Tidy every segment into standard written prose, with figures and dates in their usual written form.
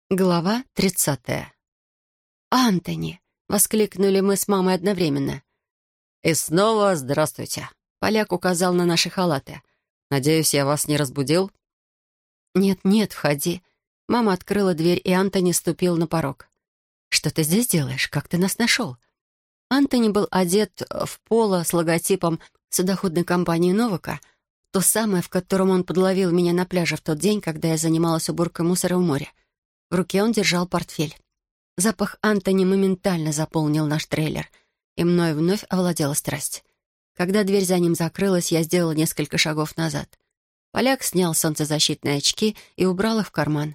Глава 30. «Антони!» — воскликнули мы с мамой одновременно. «И снова здравствуйте!» — Поляк указал на наши халаты. «Надеюсь, я вас не разбудил?» «Нет, входи». Мама открыла дверь, и Антони ступил на порог. «Что ты здесь делаешь? Как ты нас нашел?» Антони был одет в поло с логотипом судоходной компании «Новака», то самое, в котором он подловил меня на пляже в тот день, когда я занималась уборкой мусора в море. В руке он держал портфель. Запах Антони моментально заполнил наш трейлер, и мною вновь овладела страсть. Когда дверь за ним закрылась, я сделала несколько шагов назад. Поляк снял солнцезащитные очки и убрал их в карман.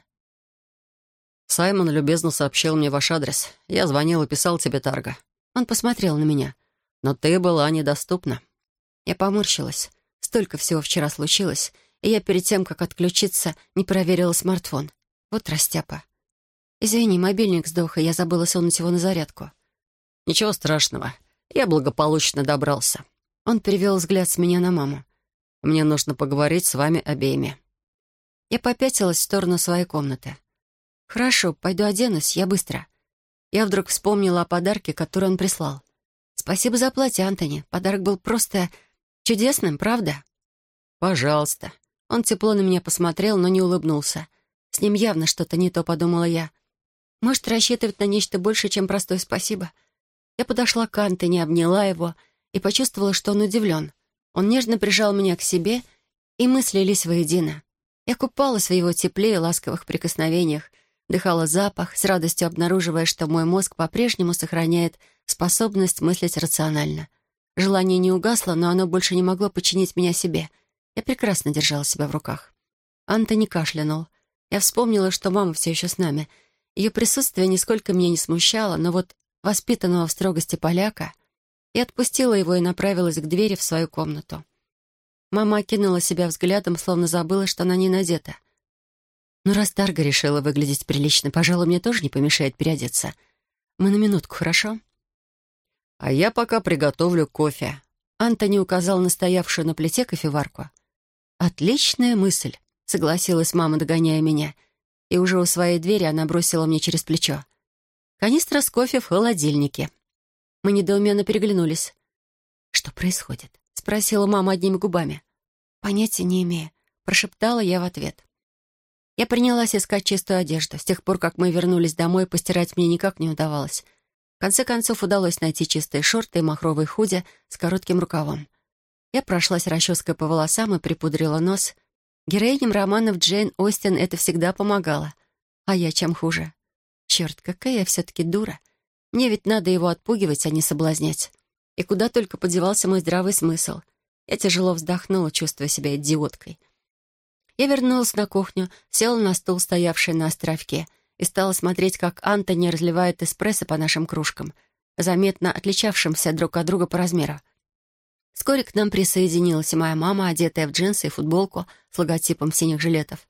«Саймон любезно сообщил мне ваш адрес. Я звонил и писал тебе, Тарго». Он посмотрел на меня. «Но ты была недоступна». Я поморщилась. Столько всего вчера случилось, и я перед тем, как отключиться, не проверила смартфон. Вот растяпа. «Извини, мобильник сдох, и я забыла сунуть его на зарядку». «Ничего страшного. Я благополучно добрался. Он перевел взгляд с меня на маму. Мне нужно поговорить с вами обеими». Я попятилась в сторону своей комнаты. «Хорошо, пойду оденусь, я быстро». Я вдруг вспомнила о подарке, который он прислал. «Спасибо за платье, Антони. Подарок был просто чудесным, правда?» «Пожалуйста». Он тепло на меня посмотрел, но не улыбнулся. С ним явно что-то не то, подумала я. Может, рассчитывать на нечто большее, чем простое спасибо? Я подошла к Антони, обняла его и почувствовала, что он удивлен. Он нежно прижал меня к себе, и мы слились воедино. Я купалась в его тепле и ласковых прикосновениях, дыхала запах, с радостью обнаруживая, что мой мозг по-прежнему сохраняет способность мыслить рационально. Желание не угасло, но оно больше не могло подчинить меня себе. Я прекрасно держала себя в руках. Антони кашлянул. Я вспомнила, что мама все еще с нами. Ее присутствие нисколько меня не смущало, но вот воспитанного в строгости поляка, я отпустила его и направилась к двери в свою комнату. Мама окинула себя взглядом, словно забыла, что она не надета. «Ну, раз Тарго решила выглядеть прилично, пожалуй, мне тоже не помешает переодеться. Мы на минутку, хорошо?» «А я пока приготовлю кофе». Антони указал на стоявшую на плите кофеварку. «Отличная мысль», — согласилась мама, догоняя меня. И уже у своей двери она бросила мне через плечо. «Канистра с кофе в холодильнике». Мы недоуменно переглянулись. «Что происходит?» — спросила мама одними губами. «Понятия не имею», — прошептала я в ответ. Я принялась искать чистую одежду. С тех пор, как мы вернулись домой, постирать мне никак не удавалось. В конце концов, удалось найти чистые шорты и махровые худи с коротким рукавом. Я прошлась расческой по волосам и припудрила нос. Героиням романов Джейн Остин это всегда помогало. А я чем хуже? Черт, какая я все-таки дура. Мне ведь надо его отпугивать, а не соблазнять. И куда только подевался мой здравый смысл. Я тяжело вздохнула, чувствуя себя идиоткой. Я вернулась на кухню, села на стул, стоявший на островке, и стала смотреть, как Антони разливает эспрессо по нашим кружкам, заметно отличавшимся друг от друга по размеру. Вскоре к нам присоединилась и моя мама, одетая в джинсы и футболку с логотипом синих жилетов.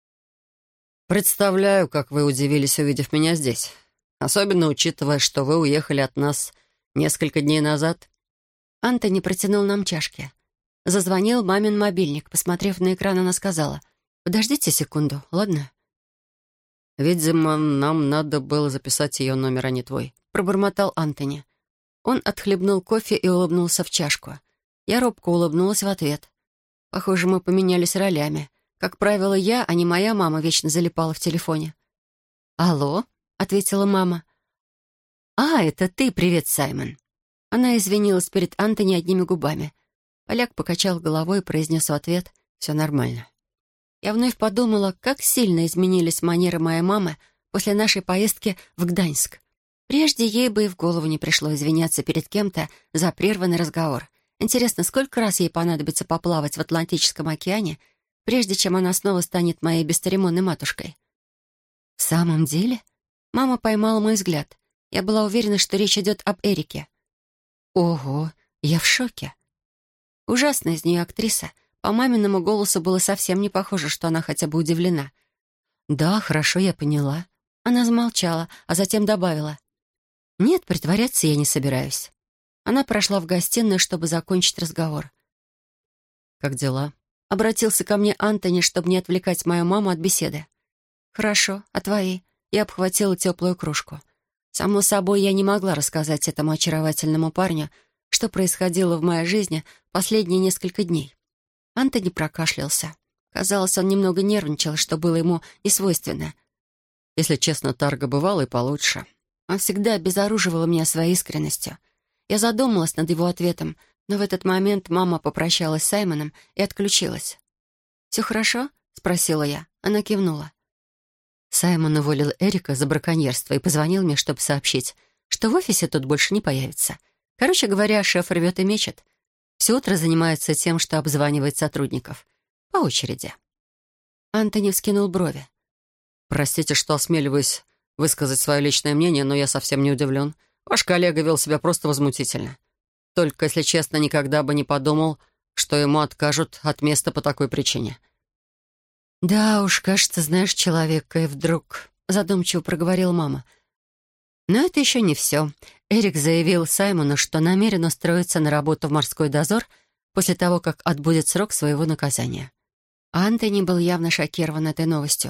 «Представляю, как вы удивились, увидев меня здесь. Особенно учитывая, что вы уехали от нас несколько дней назад». Антони протянул нам чашки. Зазвонил мамин мобильник. Посмотрев на экран, она сказала: «Подождите секунду, ладно?» «Видимо, нам надо было записать ее номер, а не твой», — пробормотал Антони. Он отхлебнул кофе и улыбнулся в чашку. Я робко улыбнулась в ответ. Похоже, мы поменялись ролями. Как правило, я, а не моя мама, вечно залипала в телефоне. «Алло?» — ответила мама. «А, это ты, привет, Саймон». Она извинилась перед Антони одними губами. Поляк покачал головой и произнес в ответ: «Все нормально». Я вновь подумала, как сильно изменились манеры моей мамы после нашей поездки в Гданьск. Прежде ей бы и в голову не пришло извиняться перед кем-то за прерванный разговор. Интересно, сколько раз ей понадобится поплавать в Атлантическом океане, прежде чем она снова станет моей бесцеремонной матушкой? В самом деле? Мама поймала мой взгляд. Я была уверена, что речь идет об Эрике. Ого, я в шоке. Ужасная из нее актриса. По маминому голосу было совсем не похоже, что она хотя бы удивлена. «Да, хорошо, я поняла». Она замолчала, а затем добавила: «Нет, притворяться я не собираюсь». Она прошла в гостиную, чтобы закончить разговор. «Как дела?» Обратился ко мне Антони, чтобы не отвлекать мою маму от беседы. «Хорошо, а твои?» Я обхватила теплую кружку. Само собой, я не могла рассказать этому очаровательному парню, что происходило в моей жизни последние несколько дней. Антони прокашлялся. Казалось, он немного нервничал, что было ему несвойственно. Если честно, Тарго бывало и получше. Он всегда обезоруживал меня своей искренностью. Я задумалась над его ответом, но в этот момент мама попрощалась с Саймоном и отключилась. «Все хорошо?» — спросила я. Она кивнула. Саймон уволил Эрика за браконьерство и позвонил мне, чтобы сообщить, что в офисе тут больше не появится. Короче говоря, шеф рвет и мечет. Все утро занимается тем, что обзванивает сотрудников. По очереди. Антони вскинул брови. «Простите, что осмеливаюсь высказать свое личное мнение, но я совсем не удивлен. Ваш коллега вел себя просто возмутительно. Только, если честно, никогда бы не подумал, что ему откажут от места по такой причине». «Да уж, кажется, знаешь человека, и вдруг...» — задумчиво проговорила мама. Но это еще не все. Эрик заявил Саймону, что намерен устроиться на работу в морской дозор после того, как отбудет срок своего наказания. Антони был явно шокирован этой новостью.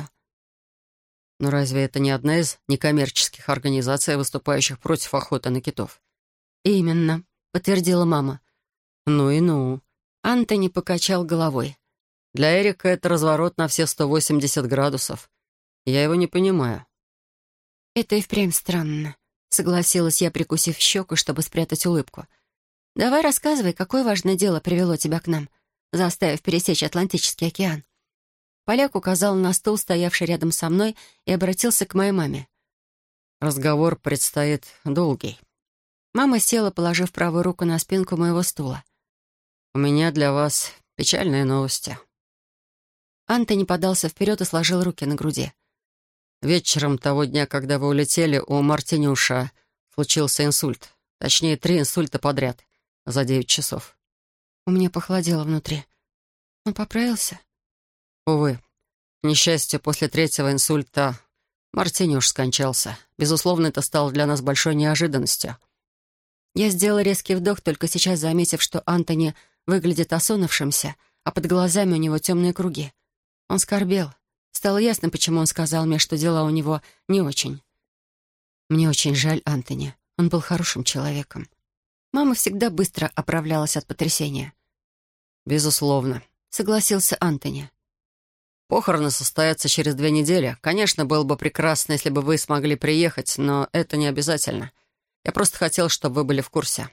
«Но разве это не одна из некоммерческих организаций, выступающих против охоты на китов?» «Именно», — подтвердила мама. «Ну и ну». Антони покачал головой. «Для Эрика это разворот на все 180 градусов. Я его не понимаю». «Это и впрямь странно», — согласилась я, прикусив щеку, чтобы спрятать улыбку. «Давай рассказывай, какое важное дело привело тебя к нам, заставив пересечь Атлантический океан». Поляк указал на стул, стоявший рядом со мной, и обратился к моей маме. «Разговор предстоит долгий». Мама села, положив правую руку на спинку моего стула. «У меня для вас печальные новости». Антони подался вперед и сложил руки на груди. Вечером того дня, когда вы улетели, у Мартинюша случился инсульт. Точнее, 3 инсульта подряд за 9 часов. У меня похолодело внутри. Он поправился? Увы. К несчастью, после 3-го инсульта Мартинюш скончался. Безусловно, это стало для нас большой неожиданностью. Я сделала резкий вдох, только сейчас заметив, что Антони выглядит осунувшимся, а под глазами у него темные круги. Он скорбел. Стало ясно, почему он сказал мне, что дела у него не очень. Мне очень жаль Антони. Он был хорошим человеком. Мама всегда быстро оправлялась от потрясения. «Безусловно», — согласился Антони. «Похороны состоятся через 2 недели. Конечно, было бы прекрасно, если бы вы смогли приехать, но это не обязательно. Я просто хотел, чтобы вы были в курсе».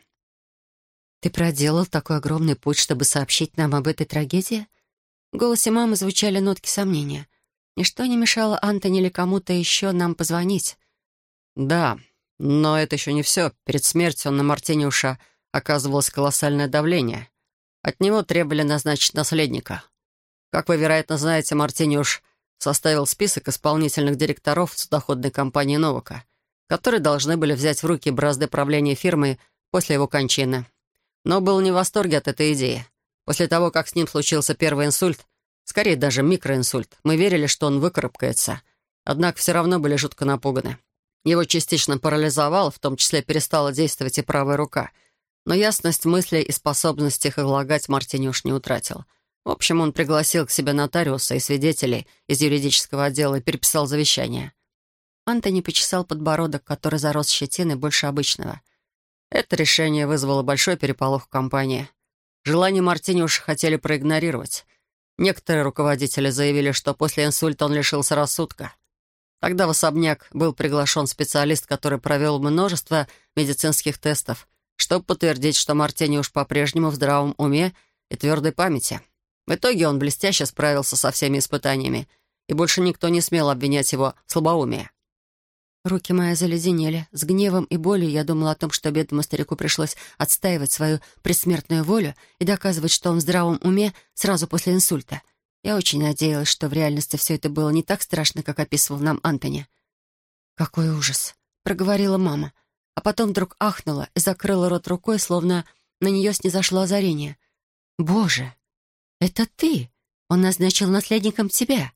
«Ты проделал такой огромный путь, чтобы сообщить нам об этой трагедии?» В голосе мамы звучали нотки сомнения. Ничто не мешало Антони или кому-то еще нам позвонить. «Да, но это еще не все. Перед смертью на Мартинюша оказывалось колоссальное давление. От него требовали назначить наследника. Как вы, вероятно, знаете, Мартинюш составил список исполнительных директоров судоходной компании «Новака», которые должны были взять в руки бразды правления фирмой после его кончины. Но был не в восторге от этой идеи. После того, как с ним случился первый инсульт, скорее даже микроинсульт, мы верили, что он выкарабкается. Однако все равно были жутко напуганы. Его частично парализовало, в том числе перестала действовать и правая рука. Но ясность мыслей и способность их излагать Мартинюш не утратил. В общем, он пригласил к себе нотариуса и свидетелей из юридического отдела и переписал завещание. Антони почесал подбородок, который зарос щетиной больше обычного. Это решение вызвало большой переполох в компании. Желание Мартинюша хотели проигнорировать. Некоторые руководители заявили, что после инсульта он лишился рассудка. Тогда в особняк был приглашен специалист, который провел множество медицинских тестов, чтобы подтвердить, что Мартинюш по-прежнему в здравом уме и твердой памяти. В итоге он блестяще справился со всеми испытаниями, и больше никто не смел обвинять его в слабоумии. Руки мои заледенели. С гневом и болью я думала о том, что бедному старику пришлось отстаивать свою предсмертную волю и доказывать, что он в здравом уме сразу после инсульта. Я очень надеялась, что в реальности все это было не так страшно, как описывал нам Антони. «Какой ужас!» — проговорила мама, а потом вдруг ахнула и закрыла рот рукой, словно на нее снизошло озарение. «Боже, это ты! Он назначил наследником тебя!»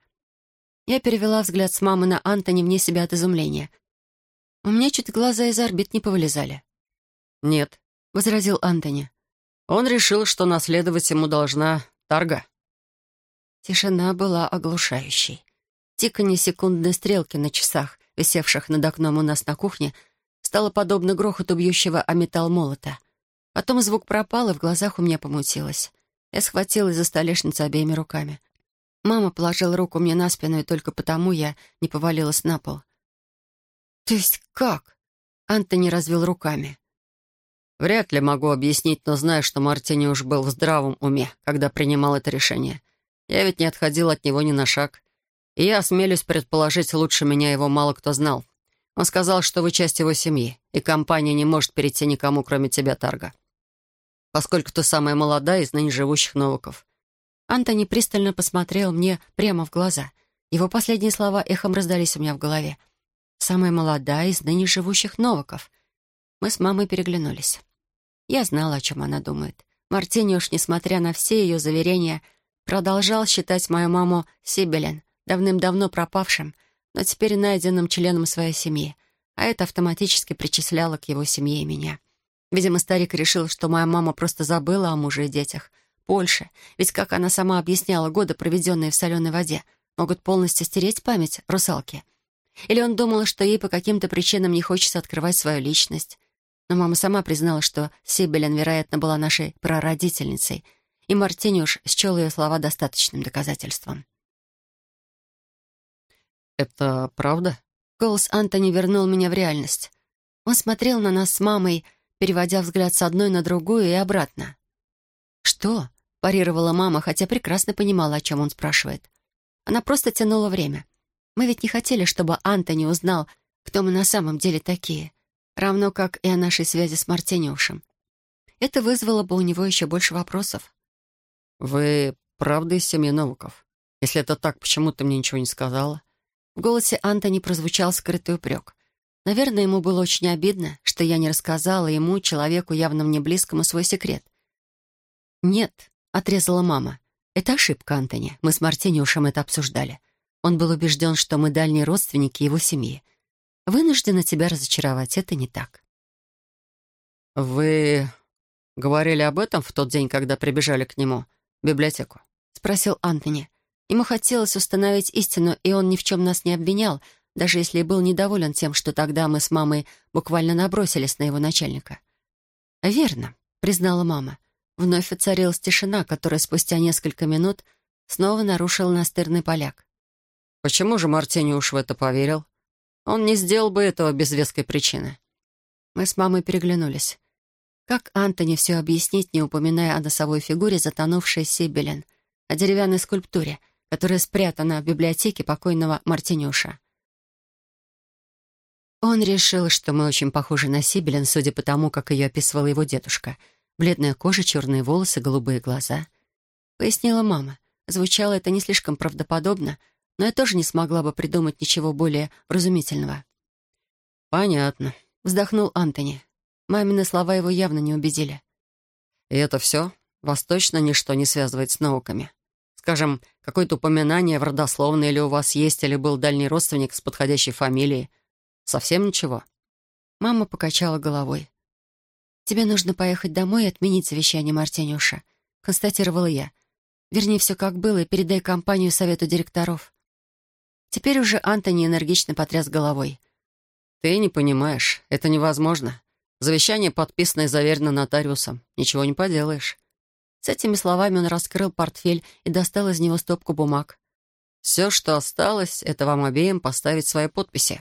Я перевела взгляд с мамы на Антони вне себя от изумления. У меня чуть глаза из орбит не повылезали. «Нет», — возразил Антони. «Он решил, что наследовать ему должна Тарго». Тишина была оглушающей. Тиканье секундной стрелки на часах, висевших над окном у нас на кухне, стало подобно грохоту бьющего о металл молота. Потом звук пропал, и в глазах у меня помутилось. Я схватилась за столешницу обеими руками. Мама положила руку мне на спину, и только потому я не повалилась на пол. «То есть как?» Антони развел руками. Вряд ли могу объяснить, но знаю, что Мартиниуш был в здравом уме, когда принимал это решение. Я ведь не отходил от него ни на шаг. И я осмелюсь предположить, лучше меня его мало кто знал. Он сказал, что вы часть его семьи, и компания не может перейти никому, кроме тебя, Тарга. Поскольку ты самая молодая из ныне живущих Новаков. Антони пристально посмотрел мне прямо в глаза. Его последние слова эхом раздались у меня в голове. «Самая молодая из ныне живущих Новаков». Мы с мамой переглянулись. Я знала, о чем она думает. Мартиниуш, несмотря на все ее заверения, продолжал считать мою маму Сибелен, давным-давно пропавшим, но теперь найденным членом своей семьи, а это автоматически причисляло к его семье и меня. Видимо, старик решил, что моя мама просто забыла о муже и детях. Больше, ведь, как она сама объясняла, годы, проведенные в соленой воде, могут полностью стереть память русалки. Или он думал, что ей по каким-то причинам не хочется открывать свою личность. Но мама сама признала, что Сибелен, вероятно, была нашей прародительницей, и Мартиниуш счел ее слова достаточным доказательством. «Это правда?» Голос Антони вернул меня в реальность. Он смотрел на нас с мамой, переводя взгляд с одной на другую и обратно. «Что?» — парировала мама, хотя прекрасно понимала, о чем он спрашивает. Она просто тянула время. Мы ведь не хотели, чтобы Антони узнал, кто мы на самом деле такие, равно как и о нашей связи с Мартиниушем. Это вызвало бы у него еще больше вопросов. «Вы правда из семьи Новаков? Если это так, почему ты мне ничего не сказала?» В голосе Антони прозвучал скрытый упрек. Наверное, ему было очень обидно, что я не рассказала ему, человеку явно мне близкому, свой секрет. «Нет», — отрезала мама. «Это ошибка, Антони. Мы с Мартиниушем это обсуждали. Он был убежден, что мы дальние родственники его семьи. Вынуждена тебя разочаровать. Это не так». «Вы говорили об этом в тот день, когда прибежали к нему в библиотеку?» — спросил Антони. Ему хотелось установить истину, и он ни в чем нас не обвинял, даже если и был недоволен тем, что тогда мы с мамой буквально набросились на его начальника. «Верно», — признала мама. Вновь воцарилась тишина, которая спустя несколько минут снова нарушил настырный поляк. «Почему же Мартиниуш в это поверил? Он не сделал бы этого без веской причины». Мы с мамой переглянулись. Как Антони все объяснить, не упоминая о носовой фигуре затонувшей Сибелен, о деревянной скульптуре, которая спрятана в библиотеке покойного Мартиниуша? Он решил, что мы очень похожи на Сибелен, судя по тому, как ее описывал его дедушка. Бледная кожа, черные волосы, голубые глаза. Пояснила мама. Звучало это не слишком правдоподобно, но я тоже не смогла бы придумать ничего более вразумительного. «Понятно», — вздохнул Антони. Мамины слова его явно не убедили. «И это все? Вас точно ничто не связывает с науками? Скажем, какое-то упоминание в родословной или у вас есть, или был дальний родственник с подходящей фамилией? Совсем ничего?» Мама покачала головой. «Тебе нужно поехать домой и отменить завещание Мартиниуша», — констатировала я. «Верни все как было и передай компанию совету директоров». Теперь уже Антони энергично потряс головой. «Ты не понимаешь, это невозможно. Завещание подписано и заверено нотариусом. Ничего не поделаешь». С этими словами он раскрыл портфель и достал из него стопку бумаг. «Все, что осталось, это вам обеим поставить свои подписи».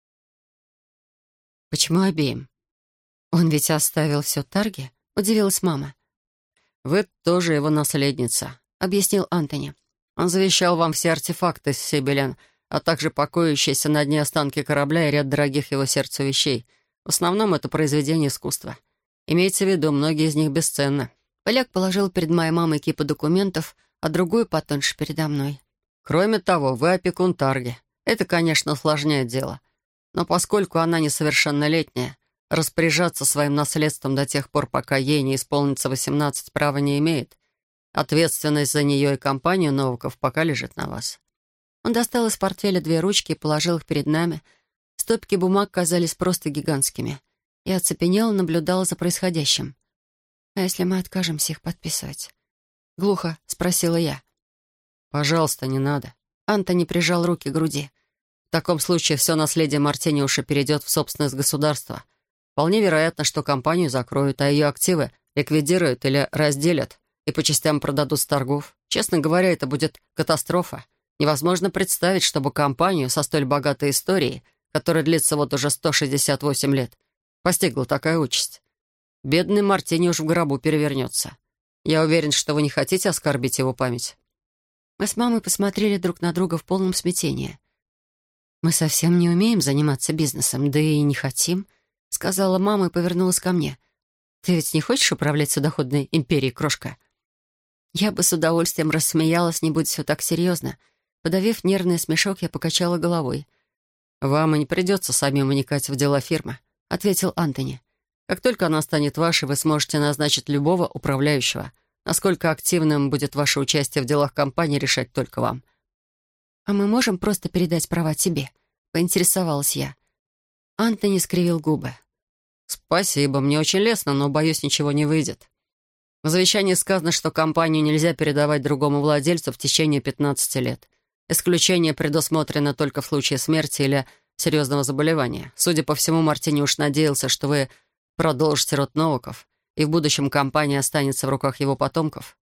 «Почему обеим? Он ведь оставил все Тарге?» — удивилась мама. «Вы тоже его наследница», — объяснил Антони. «Он завещал вам все артефакты с Сибелен, а также покоящиеся на дне останки корабля и ряд дорогих его сердцу вещей. В основном это произведения искусства. Имейте в виду, многие из них бесценны». Поляк положил перед моей мамой кипу документов, а другую потоньше передо мной. «Кроме того, вы опекун Тарги. Это, конечно, усложняет дело. Но поскольку она несовершеннолетняя, распоряжаться своим наследством до тех пор, пока ей не исполнится 18, права не имеет. Ответственность за нее и компанию Новаков пока лежит на вас». Он достал из портфеля 2 ручки и положил их перед нами. Стопки бумаг казались просто гигантскими. Я оцепенела, наблюдала за происходящим. «А если мы откажемся их подписывать?» — глухо спросила я. «Пожалуйста, не надо». Антони прижал руки к груди. В таком случае все наследие Мартиниуша перейдет в собственность государства. Вполне вероятно, что компанию закроют, а ее активы ликвидируют или разделят и по частям продадут с торгов. Честно говоря, это будет катастрофа. Невозможно представить, чтобы компанию со столь богатой историей, которая длится вот уже 168 лет, постигла такая участь. Бедный Мартиниуш в гробу перевернется. Я уверен, что вы не хотите оскорбить его память». Мы с мамой посмотрели друг на друга в полном смятении. «Мы совсем не умеем заниматься бизнесом, да и не хотим», — сказала мама и повернулась ко мне. «Ты ведь не хочешь управлять судоходной империей, крошка?» Я бы с удовольствием рассмеялась, не будь все так серьезно. Подавив нервный смешок, я покачала головой. «Вам и не придется самим вникать в дела фирмы», — ответил Антони. «Как только она станет вашей, вы сможете назначить любого управляющего. Насколько активным будет ваше участие в делах компании, решать только вам». «А мы можем просто передать права тебе?» — поинтересовалась я. Антони скривил губы. «Спасибо, мне очень лестно, но, боюсь, ничего не выйдет. В завещании сказано, что компанию нельзя передавать другому владельцу в течение 15 лет. Исключение предусмотрено только в случае смерти или серьезного заболевания. Судя по всему, Мартиниуш надеялся, что вы продолжите род Новаков, и в будущем компания останется в руках его потомков».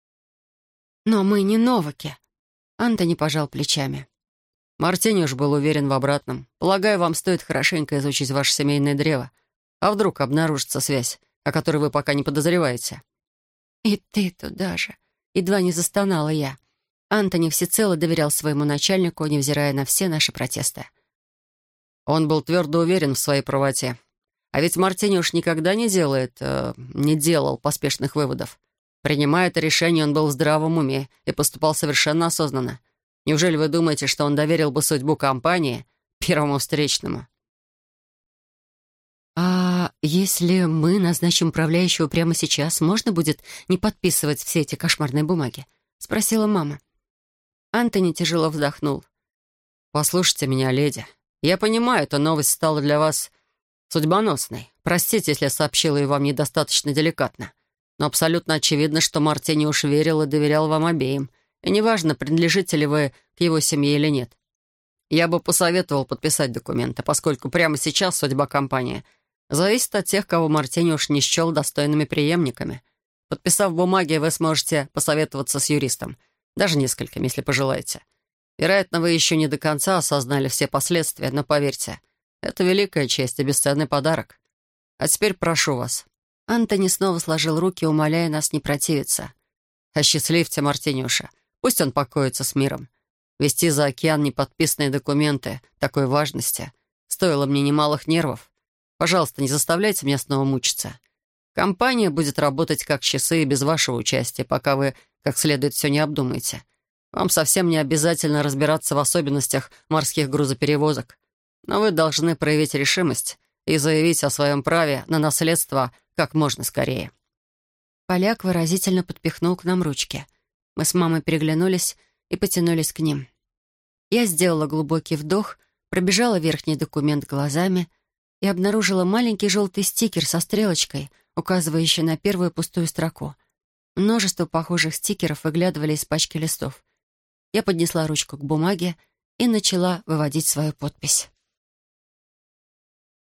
«Но мы не Новаки», — Антони пожал плечами. Мартиниуш был уверен в обратном. Полагаю, вам стоит хорошенько изучить ваше семейное древо. А вдруг обнаружится связь, о которой вы пока не подозреваете? «И ты туда же!» — едва не застонала я. Антони всецело доверял своему начальнику, невзирая на все наши протесты. Он был твердо уверен в своей правоте. А ведь Мартиниуш никогда не делал поспешных выводов. Принимая это решение, он был в здравом уме и поступал совершенно осознанно. Неужели вы думаете, что он доверил бы судьбу компании первому встречному? «А если мы назначим управляющего прямо сейчас, можно будет не подписывать все эти кошмарные бумаги?» — спросила мама. Антони тяжело вздохнул. «Послушайте меня, леди. Я понимаю, эта новость стала для вас судьбоносной. Простите, если я сообщила ее вам недостаточно деликатно. Но абсолютно очевидно, что Мартиниуш верил и доверял вам обеим. И неважно, принадлежите ли вы к его семье или нет. Я бы посоветовал подписать документы, поскольку прямо сейчас судьба компании зависит от тех, кого Мартиниуш не счел достойными преемниками. Подписав бумаги, вы сможете посоветоваться с юристом, даже несколькими, если пожелаете. Вероятно, вы еще не до конца осознали все последствия, но поверьте, это великая честь и бесценный подарок. А теперь прошу вас». Антони снова сложил руки, умоляя нас не противиться. «Осчастливьте Мартиниуша. Пусть он покоится с миром. Вести за океан неподписанные документы такой важности стоило мне немалых нервов. Пожалуйста, не заставляйте меня снова мучиться. Компания будет работать как часы и без вашего участия, пока вы как следует все не обдумаете. Вам совсем не обязательно разбираться в особенностях морских грузоперевозок, но вы должны проявить решимость и заявить о своем праве на наследство как можно скорее». Поляк выразительно подпихнул к нам ручки. Мы с мамой переглянулись и потянулись к ним. Я сделала глубокий вдох, пробежала верхний документ глазами и обнаружила маленький желтый стикер со стрелочкой, указывающий на первую пустую строку. Множество похожих стикеров выглядывали из пачки листов. Я поднесла ручку к бумаге и начала выводить свою подпись.